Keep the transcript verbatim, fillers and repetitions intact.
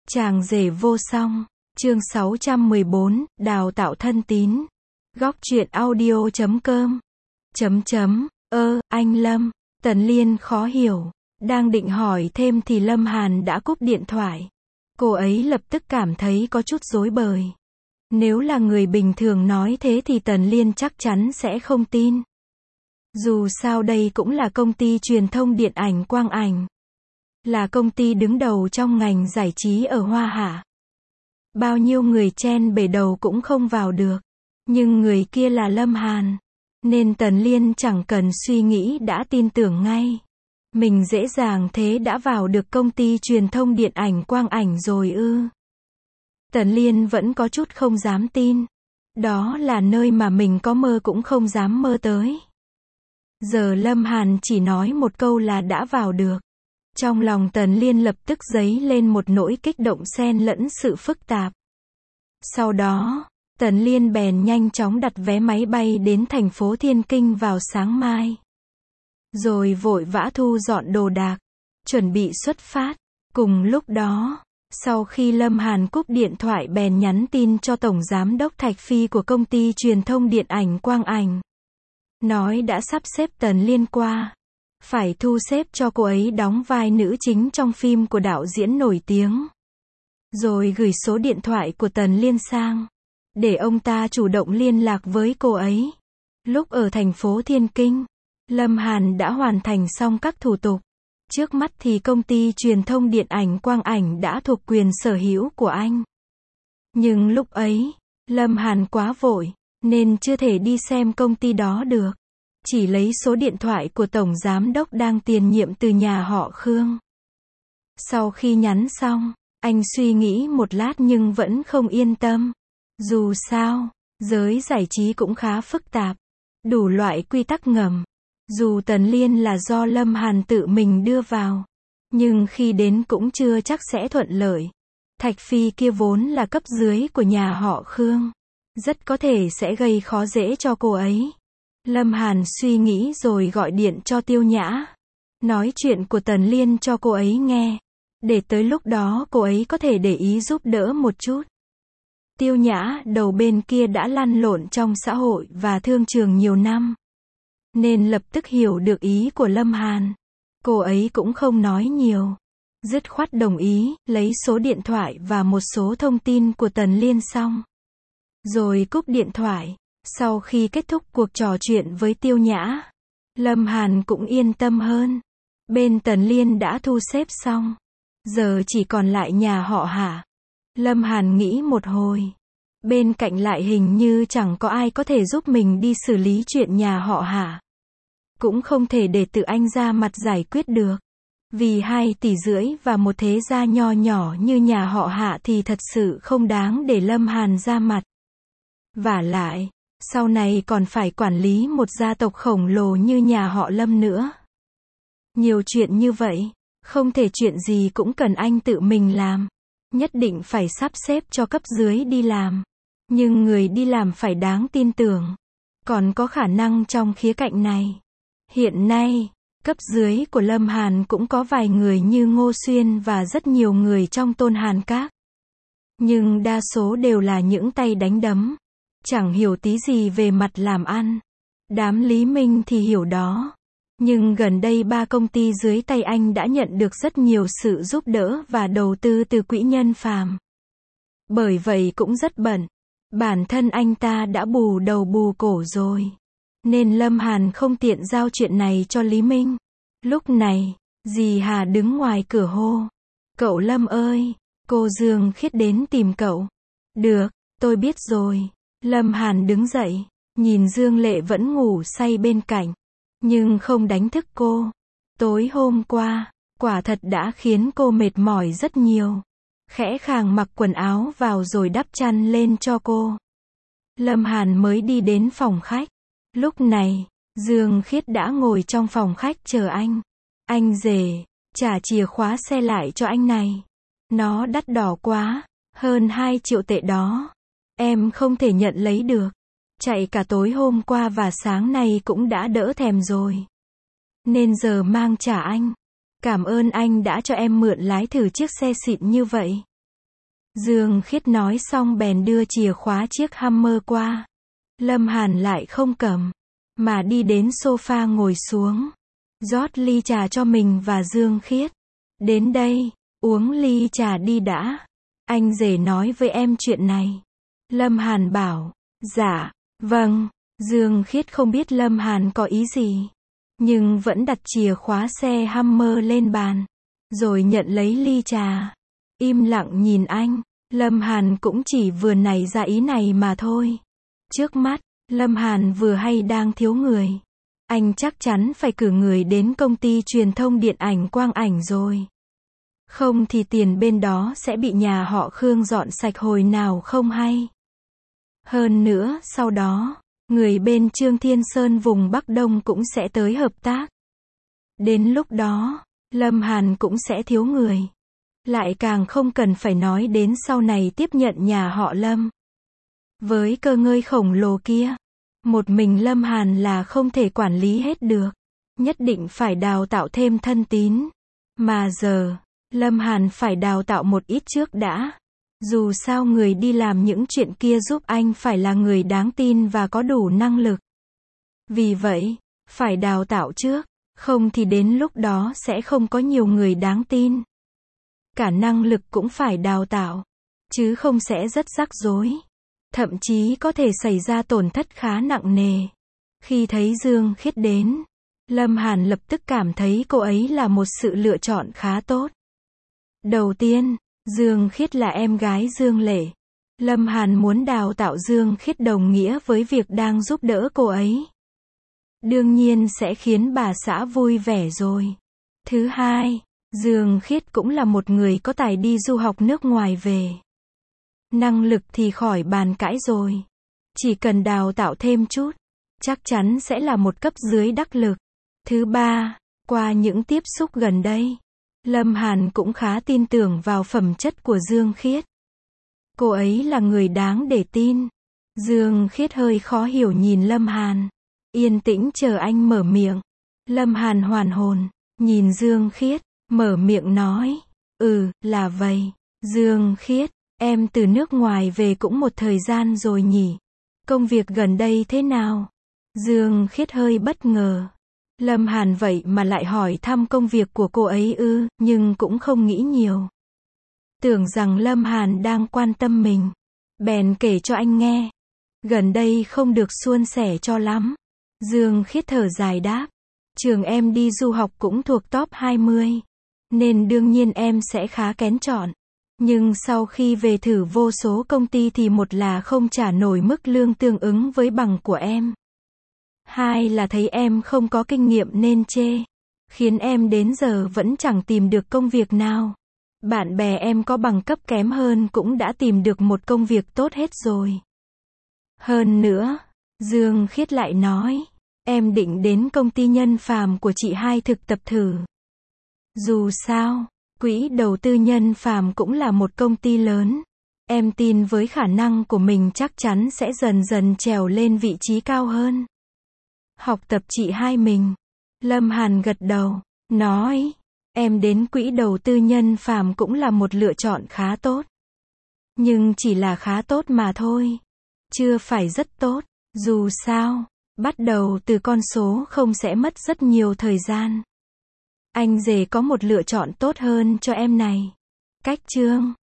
Chàng rể vô song, chương sáu trăm mười bốn, đào tạo thân tín. Góc truyện audio chấm com. Chấm chấm, ơ, anh Lâm. Tần Liên khó hiểu. Đang định hỏi thêm thì Lâm Hàn đã cúp điện thoại. Cô ấy lập tức cảm thấy có chút rối bời. Nếu là người bình thường nói thế thì Tần Liên chắc chắn sẽ không tin. Dù sao đây cũng là công ty truyền thông điện ảnh quang ảnh. Là công ty đứng đầu trong ngành giải trí ở Hoa Hạ. Bao nhiêu người chen bể đầu cũng không vào được. Nhưng người kia là Lâm Hàn. Nên Tần Liên chẳng cần suy nghĩ đã tin tưởng ngay. Mình dễ dàng thế đã vào được công ty truyền thông điện ảnh quang ảnh rồi ư. Tần Liên vẫn có chút không dám tin. Đó là nơi mà mình có mơ cũng không dám mơ tới. Giờ Lâm Hàn chỉ nói một câu là đã vào được. Trong lòng Tần Liên lập tức dấy lên một nỗi kích động xen lẫn sự phức tạp. Sau đó, Tần Liên bèn nhanh chóng đặt vé máy bay đến thành phố Thiên Kinh vào sáng mai. Rồi vội vã thu dọn đồ đạc, chuẩn bị xuất phát. Cùng lúc đó, sau khi Lâm Hàn cúp điện thoại bèn nhắn tin cho Tổng Giám đốc Thạch Phi của công ty truyền thông điện ảnh quang ảnh. Nói đã sắp xếp Tần Liên qua. Phải thu xếp cho cô ấy đóng vai nữ chính trong phim của đạo diễn nổi tiếng. Rồi gửi số điện thoại của Tần Liên sang. Để ông ta chủ động liên lạc với cô ấy. Lúc ở thành phố Thiên Kinh, Lâm Hàn đã hoàn thành xong các thủ tục. Trước mắt thì công ty truyền thông điện ảnh quang ảnh đã thuộc quyền sở hữu của anh. Nhưng lúc ấy, Lâm Hàn quá vội, nên chưa thể đi xem công ty đó được. Chỉ lấy số điện thoại của Tổng Giám đốc đang tiền nhiệm từ nhà họ Khương. Sau khi nhắn xong, anh suy nghĩ một lát nhưng vẫn không yên tâm. Dù sao, giới giải trí cũng khá phức tạp. Đủ loại quy tắc ngầm. Dù Tần Liên là do Lâm Hàn tự mình đưa vào. Nhưng khi đến cũng chưa chắc sẽ thuận lợi. Thạch Phi kia vốn là cấp dưới của nhà họ Khương. Rất có thể sẽ gây khó dễ cho cô ấy. Lâm Hàn suy nghĩ rồi gọi điện cho Tiêu Nhã. Nói chuyện của Tần Liên cho cô ấy nghe. Để tới lúc đó cô ấy có thể để ý giúp đỡ một chút. Tiêu Nhã đầu bên kia đã lăn lộn trong xã hội và thương trường nhiều năm. Nên lập tức hiểu được ý của Lâm Hàn. Cô ấy cũng không nói nhiều. Dứt khoát đồng ý, lấy số điện thoại và một số thông tin của Tần Liên xong. Rồi cúp điện thoại. Sau khi kết thúc cuộc trò chuyện với Tiêu Nhã, Lâm Hàn cũng yên tâm hơn. Bên Tần Liên đã thu xếp xong. Giờ chỉ còn lại nhà họ Hạ. Lâm Hàn nghĩ một hồi. Bên cạnh lại hình như chẳng có ai có thể giúp mình đi xử lý chuyện nhà họ Hạ. Cũng không thể để tự anh ra mặt giải quyết được. Vì hai tỷ rưỡi và một thế gia nho nhỏ như nhà họ Hạ thì thật sự không đáng để Lâm Hàn ra mặt. Vả lại, sau này còn phải quản lý một gia tộc khổng lồ như nhà họ Lâm nữa. Nhiều chuyện như vậy, không thể chuyện gì cũng cần anh tự mình làm. Nhất định phải sắp xếp cho cấp dưới đi làm. Nhưng người đi làm phải đáng tin tưởng. Còn có khả năng trong khía cạnh này. Hiện nay, cấp dưới của Lâm Hàn cũng có vài người như Ngô Xuyên và rất nhiều người trong Tôn Hàn Các. Nhưng đa số đều là những tay đánh đấm. Chẳng hiểu tí gì về mặt làm ăn. Đám Lý Minh thì hiểu đó. Nhưng gần đây ba công ty dưới tay anh đã nhận được rất nhiều sự giúp đỡ và đầu tư từ quỹ nhân phàm. Bởi vậy cũng rất bận. Bản thân anh ta đã bù đầu bù cổ rồi. Nên Lâm Hàn không tiện giao chuyện này cho Lý Minh. Lúc này, dì Hà đứng ngoài cửa hô. Cậu Lâm ơi, cô Dương Khiết đến tìm cậu. Được, tôi biết rồi. Lâm Hàn đứng dậy, nhìn Dương Lệ vẫn ngủ say bên cạnh. Nhưng không đánh thức cô. Tối hôm qua, quả thật đã khiến cô mệt mỏi rất nhiều. Khẽ khàng mặc quần áo vào rồi đắp chăn lên cho cô. Lâm Hàn mới đi đến phòng khách. Lúc này, Dương Khiết đã ngồi trong phòng khách chờ anh. Anh rể, trả chìa khóa xe lại cho anh này. Nó đắt đỏ quá, hơn hai triệu tệ đó. Em không thể nhận lấy được. Chạy cả tối hôm qua và sáng nay cũng đã đỡ thèm rồi. Nên giờ mang trả anh. Cảm ơn anh đã cho em mượn lái thử chiếc xe xịn như vậy. Dương Khiết nói xong bèn đưa chìa khóa chiếc Hummer qua. Lâm Hàn lại không cầm, mà đi đến sofa ngồi xuống, rót ly trà cho mình và Dương Khiết. Đến đây, uống ly trà đi đã. Anh rể nói với em chuyện này. Lâm Hàn bảo, dạ, vâng. Dương Khiết không biết Lâm Hàn có ý gì, nhưng vẫn đặt chìa khóa xe Hummer lên bàn, rồi nhận lấy ly trà. Im lặng nhìn anh. Lâm Hàn cũng chỉ vừa nảy ra ý này mà thôi. Trước mắt, Lâm Hàn vừa hay đang thiếu người. Anh chắc chắn phải cử người đến công ty truyền thông điện ảnh Quang Ảnh rồi. Không thì tiền bên đó sẽ bị nhà họ Khương dọn sạch hồi nào không hay. Hơn nữa, sau đó, người bên Trương Thiên Sơn vùng Bắc Đông cũng sẽ tới hợp tác. Đến lúc đó, Lâm Hàn cũng sẽ thiếu người. Lại càng không cần phải nói đến sau này tiếp nhận nhà họ Lâm. Với cơ ngơi khổng lồ kia, một mình Lâm Hàn là không thể quản lý hết được. Nhất định phải đào tạo thêm thân tín. Mà giờ, Lâm Hàn phải đào tạo một ít trước đã. Dù sao người đi làm những chuyện kia giúp anh phải là người đáng tin và có đủ năng lực. Vì vậy, phải đào tạo trước, không thì đến lúc đó sẽ không có nhiều người đáng tin. Cả năng lực cũng phải đào tạo, chứ không sẽ rất rắc rối. Thậm chí có thể xảy ra tổn thất khá nặng nề. Khi thấy Dương Khiết đến, Lâm Hàn lập tức cảm thấy cô ấy là một sự lựa chọn khá tốt. Đầu tiên, Dương Khiết là em gái Dương Lệ. Lâm Hàn muốn đào tạo Dương Khiết đồng nghĩa với việc đang giúp đỡ cô ấy. Đương nhiên sẽ khiến bà xã vui vẻ rồi. Thứ hai, Dương Khiết cũng là một người có tài đi du học nước ngoài về. Năng lực thì khỏi bàn cãi rồi. Chỉ cần đào tạo thêm chút, chắc chắn sẽ là một cấp dưới đắc lực. Thứ ba, qua những tiếp xúc gần đây, Lâm Hàn cũng khá tin tưởng vào phẩm chất của Dương Khiết. Cô ấy là người đáng để tin. Dương Khiết hơi khó hiểu nhìn Lâm Hàn, yên tĩnh chờ anh mở miệng. Lâm Hàn hoàn hồn, nhìn Dương Khiết, mở miệng nói, ừ, là vậy. Dương Khiết, em từ nước ngoài về cũng một thời gian rồi nhỉ? Công việc gần đây thế nào? Dương Khiết hơi bất ngờ. Lâm Hàn vậy mà lại hỏi thăm công việc của cô ấy ư, nhưng cũng không nghĩ nhiều. Tưởng rằng Lâm Hàn đang quan tâm mình. Bèn kể cho anh nghe. Gần đây không được suôn sẻ cho lắm. Dương Khiết thở dài đáp. Trường em đi du học cũng thuộc top hai mươi. Nên đương nhiên em sẽ khá kén chọn. Nhưng sau khi về thử vô số công ty thì một là không trả nổi mức lương tương ứng với bằng của em. Hai là thấy em không có kinh nghiệm nên chê. Khiến em đến giờ vẫn chẳng tìm được công việc nào. Bạn bè em có bằng cấp kém hơn cũng đã tìm được một công việc tốt hết rồi. Hơn nữa, Dương Khiết lại nói, em định đến công ty Nhân Phàm của chị hai thực tập thử. Dù sao, quỹ đầu tư Nhân Phàm cũng là một công ty lớn. Em tin với khả năng của mình chắc chắn sẽ dần dần trèo lên vị trí cao hơn. Học tập chị hai mình. Lâm Hàn gật đầu, nói, em đến quỹ đầu tư Nhân Phàm cũng là một lựa chọn khá tốt. Nhưng chỉ là khá tốt mà thôi. Chưa phải rất tốt. Dù sao, bắt đầu từ con số không sẽ mất rất nhiều thời gian. Anh rể có một lựa chọn tốt hơn cho em này. Cách Trương